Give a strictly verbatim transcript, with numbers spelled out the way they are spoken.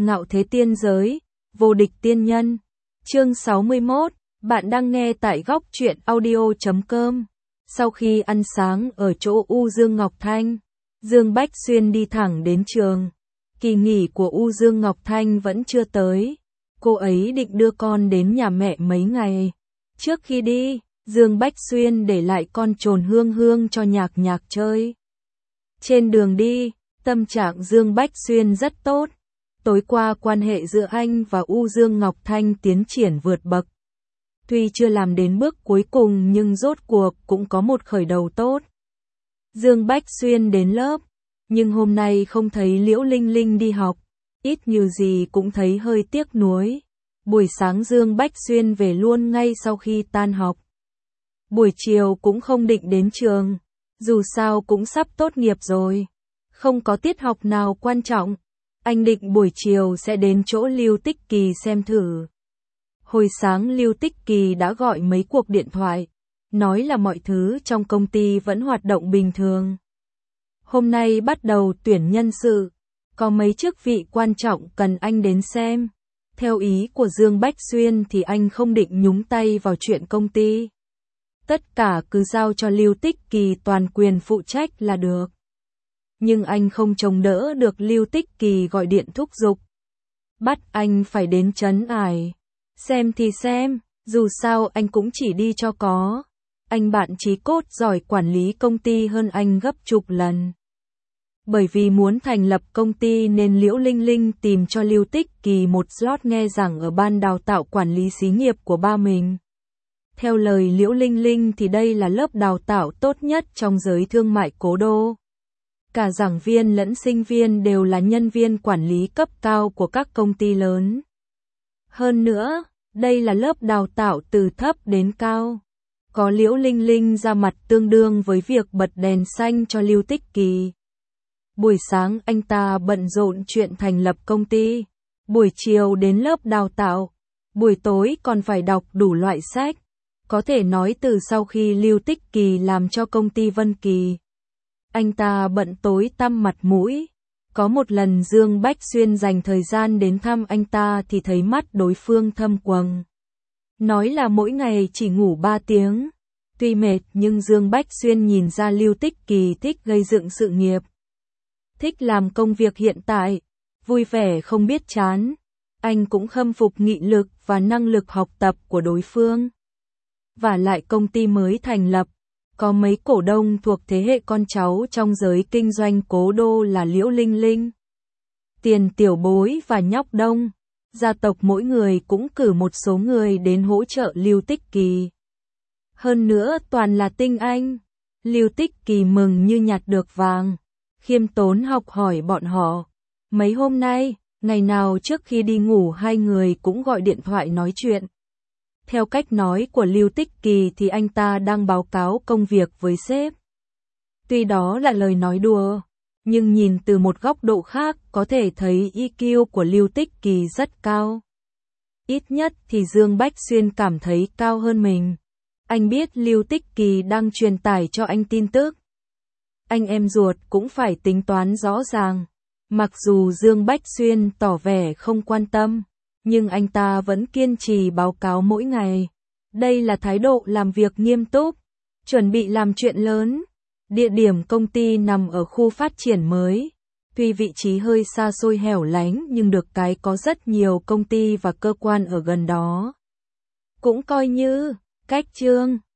Ngạo thế tiên giới, vô địch tiên nhân. Chương sáu mươi mốt, bạn đang nghe tại góc truyện audio chấm com. Sau khi ăn sáng ở chỗ U Dương Ngọc Thanh, Dương Bách Xuyên đi thẳng đến trường. Kỳ nghỉ của U Dương Ngọc Thanh vẫn chưa tới. Cô ấy định đưa con đến nhà mẹ mấy ngày. Trước khi đi, Dương Bách Xuyên để lại con trồn Hương Hương cho Nhạc Nhạc chơi. Trên đường đi, tâm trạng Dương Bách Xuyên rất tốt. Tối qua quan hệ giữa anh và U Dương Ngọc Thanh tiến triển vượt bậc. Tuy chưa làm đến bước cuối cùng nhưng rốt cuộc cũng có một khởi đầu tốt. Dương Bách Xuyên đến lớp, nhưng hôm nay không thấy Liễu Linh Linh đi học, ít nhiều gì cũng thấy hơi tiếc nuối. Buổi sáng Dương Bách Xuyên về luôn ngay sau khi tan học. Buổi chiều cũng không định đến trường, dù sao cũng sắp tốt nghiệp rồi. Không có tiết học nào quan trọng, anh định buổi chiều sẽ đến chỗ Lưu Tích Kỳ xem thử. Hồi sáng Lưu Tích Kỳ đã gọi mấy cuộc điện thoại, nói là mọi thứ trong công ty vẫn hoạt động bình thường. Hôm nay bắt đầu tuyển nhân sự, có mấy chức vị quan trọng cần anh đến xem. Theo ý của Dương Bách Xuyên thì anh không định nhúng tay vào chuyện công ty. Tất cả cứ giao cho Lưu Tích Kỳ toàn quyền phụ trách là được. Nhưng anh không chống đỡ được Lưu Tích Kỳ gọi điện thúc giục. Bắt anh phải đến trấn ải. Xem thì xem, dù sao anh cũng chỉ đi cho có. Anh bạn chí cốt giỏi quản lý công ty hơn anh gấp chục lần. Bởi vì muốn thành lập công ty nên Liễu Linh Linh tìm cho Lưu Tích Kỳ một slot nghe giảng ở ban đào tạo quản lý xí nghiệp của ba mình. Theo lời Liễu Linh Linh thì đây là lớp đào tạo tốt nhất trong giới thương mại cố đô. Cả giảng viên lẫn sinh viên đều là nhân viên quản lý cấp cao của các công ty lớn. Hơn nữa, đây là lớp đào tạo từ thấp đến cao. Có Liễu Linh Linh ra mặt tương đương với việc bật đèn xanh cho Lưu Tích Kỳ. Buổi sáng anh ta bận rộn chuyện thành lập công ty, buổi chiều đến lớp đào tạo, buổi tối còn phải đọc đủ loại sách. Có thể nói từ sau khi Lưu Tích Kỳ làm cho công ty Vân Kỳ, anh ta bận tối tăm mặt mũi. Có một lần Dương Bách Xuyên dành thời gian đến thăm anh ta thì thấy mắt đối phương thâm quầng. Nói là mỗi ngày chỉ ngủ ba tiếng. Tuy mệt nhưng Dương Bách Xuyên nhìn ra Lưu Tích Kỳ thích gây dựng sự nghiệp. Thích làm công việc hiện tại, vui vẻ không biết chán. Anh cũng khâm phục nghị lực và năng lực học tập của đối phương. Và lại công ty mới thành lập, có mấy cổ đông thuộc thế hệ con cháu trong giới kinh doanh cố đô là Liễu Linh Linh, Tiền Tiểu Bối và Nhóc Đông. Gia tộc mỗi người cũng cử một số người đến hỗ trợ Lưu Tích Kỳ. Hơn nữa toàn là tinh anh. Lưu Tích Kỳ mừng như nhặt được vàng, khiêm tốn học hỏi bọn họ. Mấy hôm nay, ngày nào trước khi đi ngủ hai người cũng gọi điện thoại nói chuyện. Theo cách nói của Lưu Tích Kỳ thì anh ta đang báo cáo công việc với sếp. Tuy đó là lời nói đùa, nhưng nhìn từ một góc độ khác có thể thấy i kiu của Lưu Tích Kỳ rất cao. Ít nhất thì Dương Bách Xuyên cảm thấy cao hơn mình. Anh biết Lưu Tích Kỳ đang truyền tải cho anh tin tức. Anh em ruột cũng phải tính toán rõ ràng. Mặc dù Dương Bách Xuyên tỏ vẻ không quan tâm, nhưng anh ta vẫn kiên trì báo cáo mỗi ngày. Đây là thái độ làm việc nghiêm túc, chuẩn bị làm chuyện lớn. Địa điểm công ty nằm ở khu phát triển mới. Tuy vị trí hơi xa xôi hẻo lánh nhưng được cái có rất nhiều công ty và cơ quan ở gần đó. Cũng coi như cách chương.